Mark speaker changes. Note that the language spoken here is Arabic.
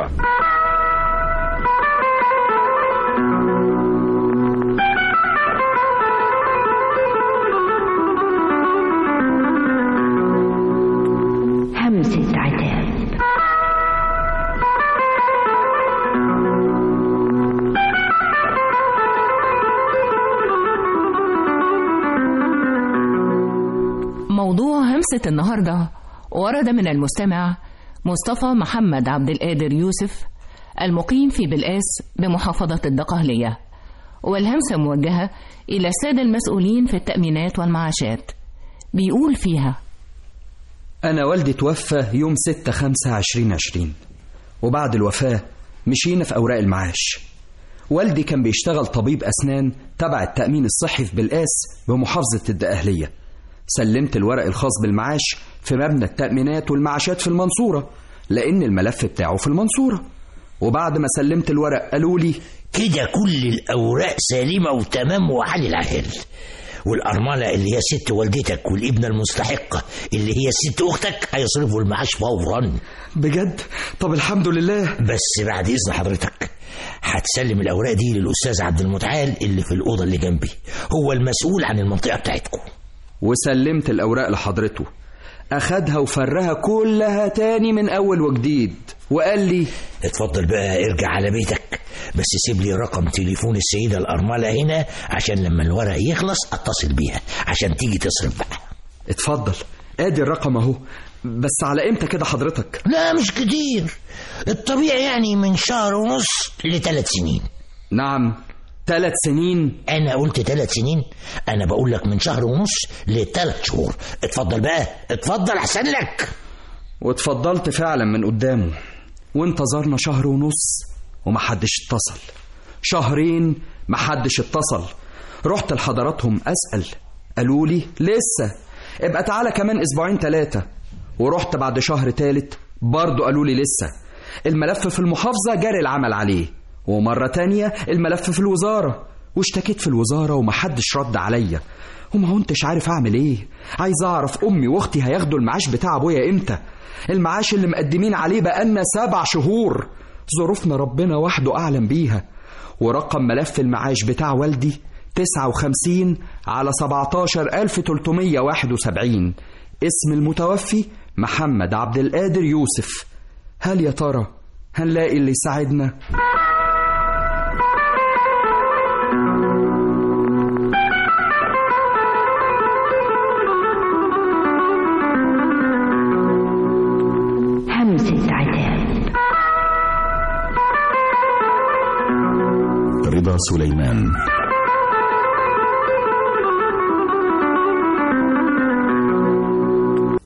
Speaker 1: الوزارة.
Speaker 2: همسة عتاب.
Speaker 3: موضوع همسة النهاردة ورد من المستمع مصطفى محمد عبد القادر يوسف المقيم في بلقاس بمحافظة الدقهلية، والهمسة موجهة إلى السادة المسؤولين في التأمينات والمعاشات. بيقول فيها:
Speaker 4: أنا والدي توفى يوم 6/5/2020، وبعد الوفاة مشينا في أوراق المعاش. والدي كان بيشتغل طبيب أسنان تبع التأمين الصحي في بلقاس بمحافظة الدقهلية. سلمت الورق الخاص بالمعاش في مبنى التأمينات والمعاشات في المنصورة، لأن الملف بتاعه في المنصورة. وبعد ما سلمت الورق قالوا لي:
Speaker 5: كده كل الأوراق سليمة وتمام وعلي العهل، والأرملة اللي هي ست والدتك والابنة المستحقة اللي هي ست أختك هيصرفوا المعاش فورا.
Speaker 4: بجد؟ طب الحمد لله.
Speaker 5: بس بعد إذن حضرتك هتسلم الأوراق دي للأستاذ عبد المتعال اللي في الأوضة اللي جنبي، هو المسؤول عن المنطقة بتاعتكم.
Speaker 4: وسلمت الأوراق لحضرته، أخدها وفرها كلها تاني من أول وجديد، وقال لي:
Speaker 5: اتفضل بقى ارجع على بيتك، بس سيب لي رقم تليفون السيدة الأرملة هنا عشان لما الورق يخلص اتصل بيها عشان تيجي تصرف بقى.
Speaker 4: اتفضل، ادي الرقم اهو. بس على امتى كده حضرتك؟
Speaker 5: لا مش كتير، الطبيعي يعني من 1.5 شهر ل3 سنين.
Speaker 4: نعم، 3 سنين؟
Speaker 5: أنا قلت 3 سنين؟ أنا بقول لك من 1.5 شهر ل3 شهور. اتفضل بقى، اتفضل أحسن لك.
Speaker 4: واتفضلت فعلا من قدامه، وانتظرنا 1.5 شهر ومحدش اتصل، 2 شهر محدش اتصل. رحت لحضراتهم أسأل، قالوا لي: لسه، ابقى تعالى كمان 2-3 أسبوع. ورحت بعد 1 شهر تالت برضو قالوا لي: لسه، الملف في المحافظة جاري العمل عليه. ومرة تانية الملف في الوزارة، واشتكيت في الوزارة ومحدش رد عليا. وما كنتش عارف اعمل ايه. عايز اعرف امي واختي هياخدوا المعاش بتاع ابويا امتى، المعاش اللي مقدمين عليه بقالنا 7 شهور. ظروفنا ربنا وحده اعلم بيها. ورقم ملف المعاش بتاع والدي 59/17/371. اسم المتوفي محمد عبد القادر يوسف. هل يا ترى هنلاقي اللي يساعدنا؟
Speaker 2: همسة عتاب.
Speaker 1: رضا سليمان.